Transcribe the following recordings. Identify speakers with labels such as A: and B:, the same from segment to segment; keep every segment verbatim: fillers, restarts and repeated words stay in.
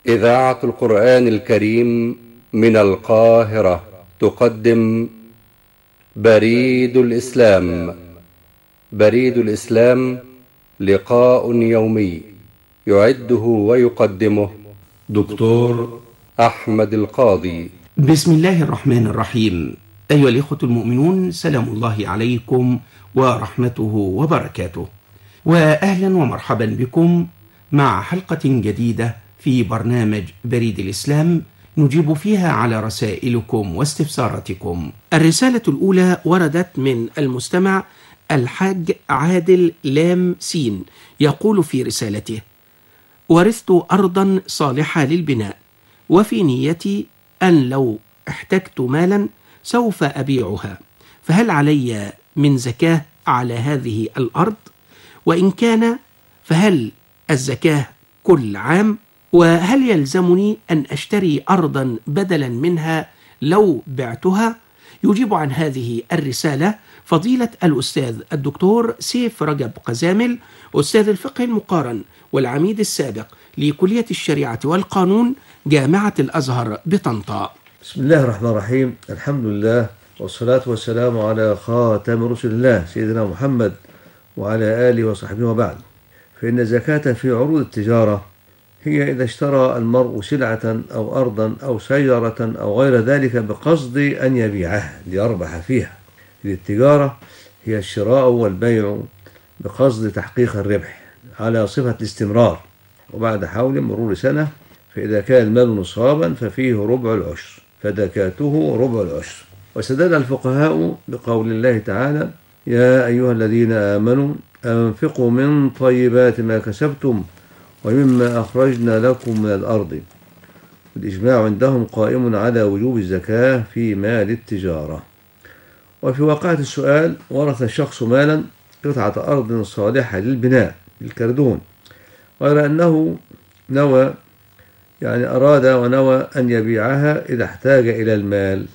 A: إذاعة القرآن الكريم من القاهرة تقدم بريد الإسلام. بريد الإسلام لقاء يومي يعده ويقدمه دكتور أحمد القاضي.
B: بسم الله الرحمن الرحيم. أيها الإخوة المؤمنون، سلام الله عليكم ورحمته وبركاته، وأهلا ومرحبا بكم مع حلقة جديدة في برنامج بريد الإسلام نجيب فيها على رسائلكم واستفساراتكم. الرسالة الأولى وردت من المستمع الحاج عادل لام سين، يقول في رسالته: ورثت أرضا صالحة للبناء، وفي نيتي أن لو احتجت مالا سوف أبيعها، فهل علي من زكاة على هذه الأرض؟ وإن كان فهل الزكاة كل عام؟ وهل يلزمني أن أشتري أرضا بدلا منها لو بعتها؟ يجيب عن هذه الرسالة فضيلة الأستاذ الدكتور سيف رجب قزامل، أستاذ الفقه المقارن والعميد السابق لكلية الشريعة والقانون جامعة الأزهر بطنطا.
C: بسم الله الرحمن الرحيم. الحمد لله والصلاة والسلام على خاتم رسل الله سيدنا محمد وعلى آله وصحبه وبعد. فإن الزكاة في عروض التجارة هي إذا اشترى المرء سلعة أو أرضا أو سيارة أو غير ذلك بقصد أن يبيعها ليربح فيها. التجارة هي الشراء والبيع بقصد تحقيق الربح على صفة الاستمرار، وبعد حول مرور سنة، فإذا كان المال نصابا ففيه ربع العشر، فزكاته ربع العشر. واستدل الفقهاء بقول الله تعالى: يا أيها الذين آمنوا أنفقوا من طيبات ما كسبتم ومما أخرجنا لكم من الأرض. الإجماع عندهم قائم على وجوب الزكاة في مال التجارة. وفي واقعة السؤال، ورث الشخص مالا قطعة أرض صالحة للبناء للكردون، غير أنه نوى يعني أراد ونوى أن يبيعها إذا احتاج إلى المال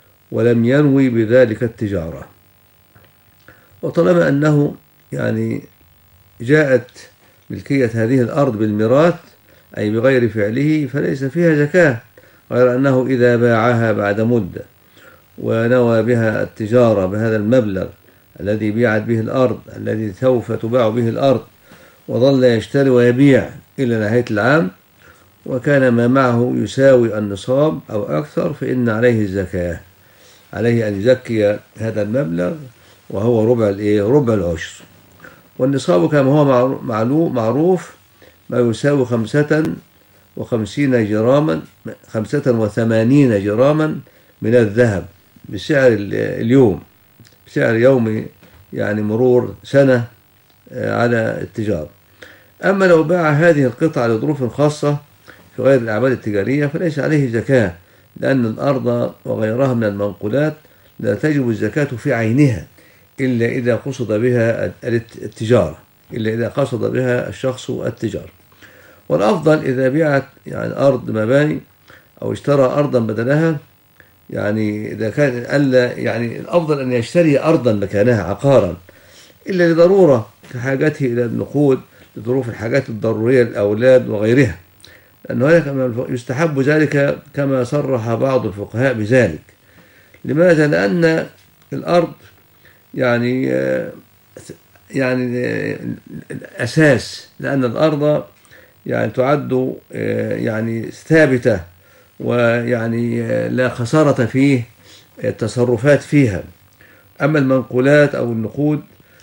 C: ولم ينوي بذلك التجارة. وطالما أنه يعني جاءت ملكية هذه الأرض بالميراث أي بغير فعله فليس فيها زكاة، غير أنه إذا باعها بعد مدة ونوى بها التجارة بهذا المبلغ الذي بيعت به الأرض الذي سوف تباع به الأرض، وظل يشتري ويبيع إلى نهاية العام، وكان ما معه يساوي النصاب أو أكثر، فإن عليه الزكاة، عليه أن يزكي هذا المبلغ وهو ربع الإيه؟ ربع العشر. والنصاب كما هو معلوم معروف ما يساوي خمسة وخمسين جراما خمسة وثمانين جراما من الذهب بسعر اليوم، بسعر يومي، يعني مرور سنة على التجارة. أما لو باع هذه القطعة لظروف خاصة في غير الأعمال التجارية فليس عليه زكاة، لأن الأرض وغيرها من المنقولات لا تجب الزكاة في عينها إلا إذا قصد بها التجارة، إلا إذا قصد بها الشخص التجارة. والأفضل إذا بيعت يعني أرض مباني أو اشترى أرضا بدلها، يعني إذا كان ألا يعني الأفضل أن يشتري أرضا مكانها عقارا إلا لضرورة كحاجته إلى النقود، لظروف الحاجات الضرورية للأولاد وغيرها، لأنه هذا يستحب ذلك كما صرح بعض الفقهاء بذلك. لماذا؟ لأن الأرض يعني يعني الأساس، لأن الأرض يعني تعد يعني ثابتة، ويعني لا خسارة فيه التصرفات فيها. أما المنقولات أو النقود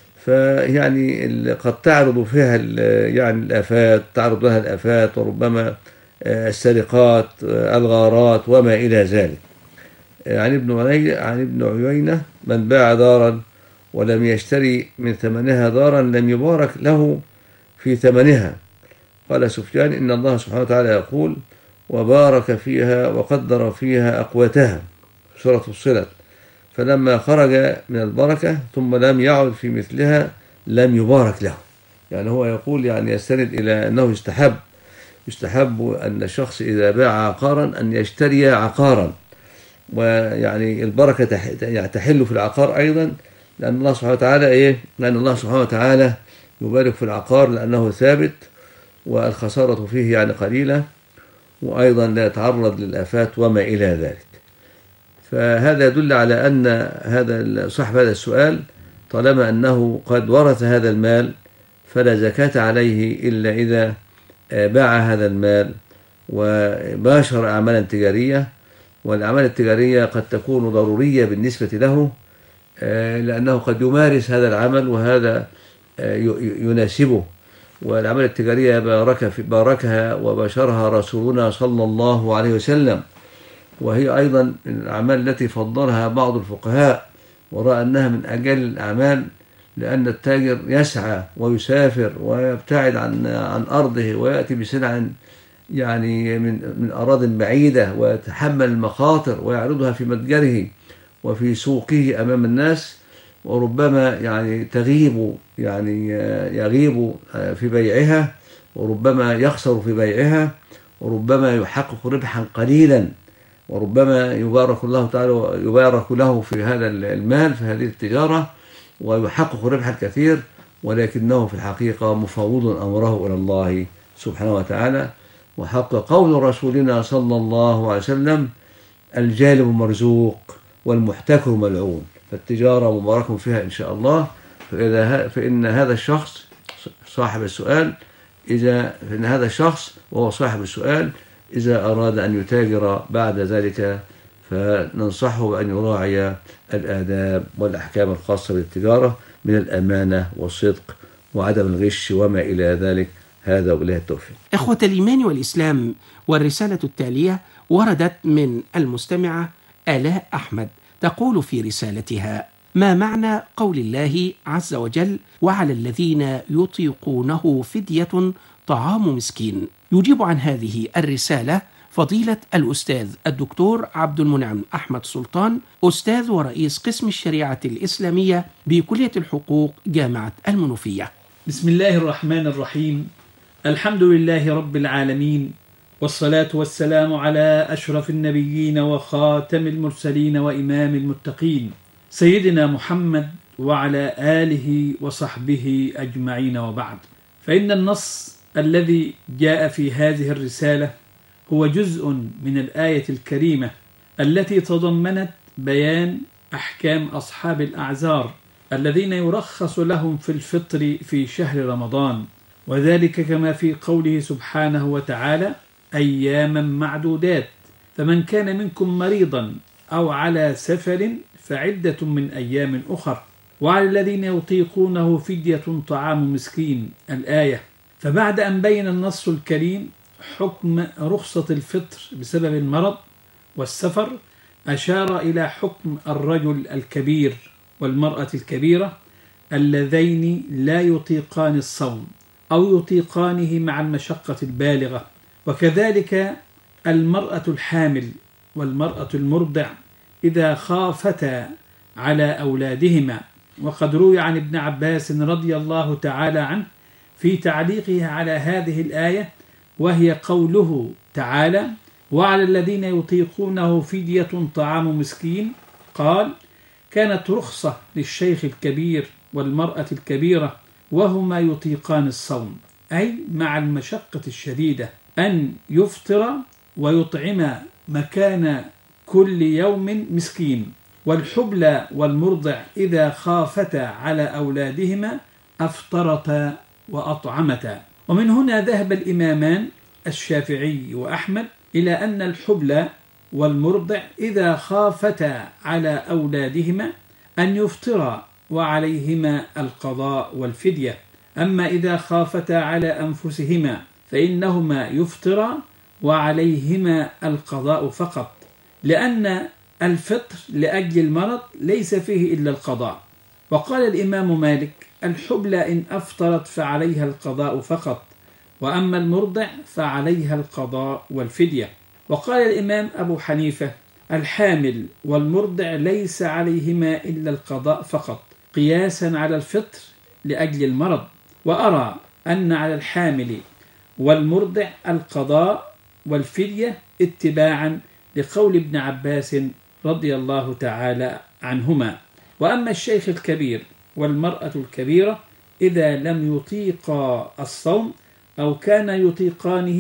C: فيعني قد تعرض فيها يعني الآفات، تعرض لها الآفات، وربما السرقات، الغارات وما إلى ذلك. عن ابن عن ابن عيينة: من باع دارا ولم يشتري من ثمنها دارا لم يبارك له في ثمنها. قال سفيان: إن الله سبحانه وتعالى يقول: وبارك فيها وقدر فيها أقواتها، سورة فصلت. فلما خرج من البركة ثم لم يعد في مثلها لم يبارك له. يعني هو يقول يعني يستند إلى أنه يستحب يستحب أن الشخص إذا باع عقارا أن يشتري عقارا، ويعني البركة تحل في العقار أيضا، لأن الله سبحانه وتعالى إيه؟ لأن الله سبحانه وتعالى يبارك في العقار لأنه ثابت والخسارة فيه يعني قليلة. وأيضا لا يتعرض للآفات وما إلى ذلك. فهذا يدل على أن هذا صاحب هذا السؤال طالما أنه قد ورث هذا المال فلا زكاة عليه إلا إذا باع هذا المال وباشر أعمالا تجارية، والأعمال التجارية قد تكون ضرورية بالنسبة له لأنه قد يمارس هذا العمل وهذا يناسبه. والأعمال التجارية بارك في باركها وبشرها رسولنا صلى الله عليه وسلم، وهي أيضا من الأعمال التي فضلها بعض الفقهاء ورأى أنها من أجل الأعمال، لأن التاجر يسعى ويسافر ويبتعد عن عن أرضه ويأتي بسلع يعني من من أراضٍ بعيدة ويتحمل المخاطر ويعرضها في متجره وفي سوقه أمام الناس، وربما يعني تغيب يعني يغيب في بيعها، وربما يخسر في بيعها، وربما يحقق ربحا قليلا، وربما يبارك الله تعالى يبارك له في هذا المال في هذه التجارة ويحقق ربحا كثير، ولكنه في الحقيقة مفوض أمره إلى الله سبحانه وتعالى. وحق قول رسولنا صلى الله عليه وسلم: الجالب مرزوق والمحتكر ملعون. فالتجارة مبارك فيها إن شاء الله. فإذا فإن هذا الشخص صاحب السؤال إذا فإن هذا الشخص وهو صاحب السؤال إذا أراد أن يتاجر بعد ذلك فننصحه بأن يراعي الآداب والأحكام الخاصة بالتجارة من الأمانة والصدق وعدم الغش وما إلى ذلك. هذا وبالله التوفيق.
B: إخوة الإيمان والإسلام، والرسالة التالية وردت من المستمعة آلاء أحمد تقول في رسالتها: ما معنى قول الله عز وجل: وعلى الذين يطيقونه فدية طعام مسكين؟ يجيب عن هذه الرسالة فضيلة الأستاذ الدكتور عبد المنعم أحمد سلطان، أستاذ ورئيس قسم الشريعة الإسلامية بكلية الحقوق جامعة المنوفية.
D: بسم الله الرحمن الرحيم. الحمد لله رب العالمين، والصلاة والسلام على أشرف النبيين وخاتم المرسلين وإمام المتقين سيدنا محمد وعلى آله وصحبه أجمعين، وبعد. فإن النص الذي جاء في هذه الرسالة هو جزء من الآية الكريمة التي تضمنت بيان أحكام أصحاب الأعذار الذين يرخص لهم في الفطر في شهر رمضان، وذلك كما في قوله سبحانه وتعالى: أياما معدودات، فمن كان منكم مريضا أو على سفر فعدة من أيام أخر، وعلى الذين يطيقونه فدية طعام مسكين. الآية. فبعد أن بين النص الكريم حكم رخصة الفطر بسبب المرض والسفر، أشار إلى حكم الرجل الكبير والمرأة الكبيرة اللذين لا يطيقان الصوم أو يطيقانه مع المشقة البالغة، وكذلك المرأة الحامل والمرأة المرضع إذا خافتا على أولادهما. وقد روي عن ابن عباس رضي الله تعالى عنه في تعليقه على هذه الآية، وهي قوله تعالى: وعلى الذين يطيقونه فدية طعام مسكين، قال: كانت رخصة للشيخ الكبير والمرأة الكبيرة وهما يطيقان الصوم، أي مع المشقة الشديدة، أن يفطر ويطعم مكان كل يوم مسكين. والحبلى والمرضع إذا خافتا على أولادهما أفطرتا وأطعمتا. ومن هنا ذهب الإمامان الشافعي وأحمد إلى أن الحبلى والمرضع إذا خافتا على أولادهما أن يفطرا وعليهما القضاء والفدية، أما إذا خافتا على أنفسهما فإنهما يفطرا وعليهما القضاء فقط، لأن الفطر لأجل المرض ليس فيه إلا القضاء. وقال الإمام مالك: الحبلى إن أفطرت فعليها القضاء فقط، وأما المرضع فعليها القضاء والفدية. وقال الإمام أبو حنيفة: الحامل والمرضع ليس عليهما إلا القضاء فقط، قياسا على الفطر لأجل المرض. وأرى أن على الحامل والمرضع القضاء والفدية اتباعا لقول ابن عباس رضي الله تعالى عنهما. وأما الشيخ الكبير والمرأة الكبيرة إذا لم يطيقا الصوم أو كان يطيقانه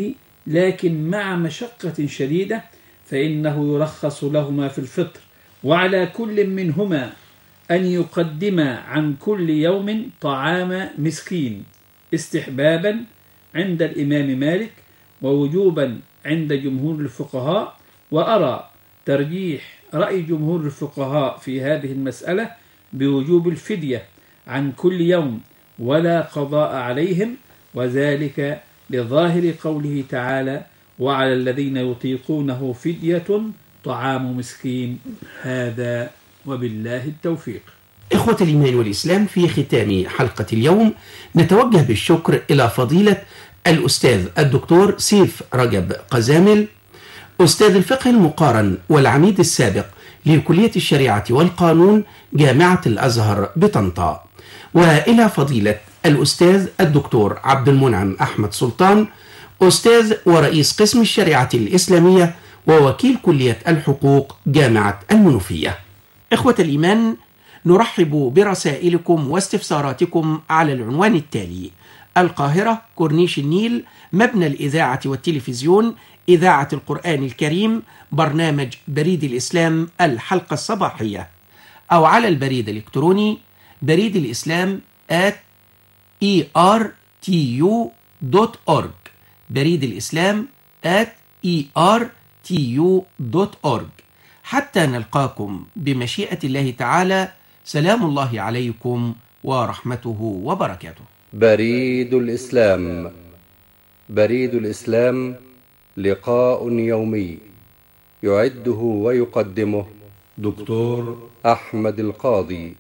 D: لكن مع مشقة شديدة، فإنه يرخص لهما في الفطر، وعلى كل منهما أن يقدم عن كل يوم طعام مسكين، استحبابا عند الإمام مالك ووجوبا عند جمهور الفقهاء. وأرى ترجيح رأي جمهور الفقهاء في هذه المسألة بوجوب الفدية عن كل يوم ولا قضاء عليهم، وذلك لظاهر قوله تعالى: وعلى الذين يطيقونه فدية طعام مسكين. هذا وبالله التوفيق.
B: إخوة الإيمان والإسلام، في ختام حلقة اليوم نتوجه بالشكر إلى فضيلة الأستاذ الدكتور سيف رجب قزامل، أستاذ الفقه المقارن والعميد السابق لكلية الشريعة والقانون جامعة الأزهر بطنطا، وإلى فضيلة الأستاذ الدكتور عبد المنعم أحمد سلطان، أستاذ ورئيس قسم الشريعة الإسلامية ووكيل كلية الحقوق جامعة المنوفية. إخوة الإيمان، نرحب برسائلكم واستفساراتكم على العنوان التالي: القاهرة، كورنيش النيل، مبنى الإذاعة والتلفزيون، إذاعة القرآن الكريم، برنامج بريد الإسلام الحلقة الصباحية، أو على البريد الإلكتروني بريد الإسلام آت إي آر تي يو دوت أورج، بريد الإسلام آت إي آر تي يو دوت أورج. حتى نلقاكم بمشيئة الله تعالى، سلام الله عليكم ورحمته وبركاته.
A: بريد الإسلام. بريد الإسلام لقاء يومي يعده ويقدمه دكتور أحمد القاضي.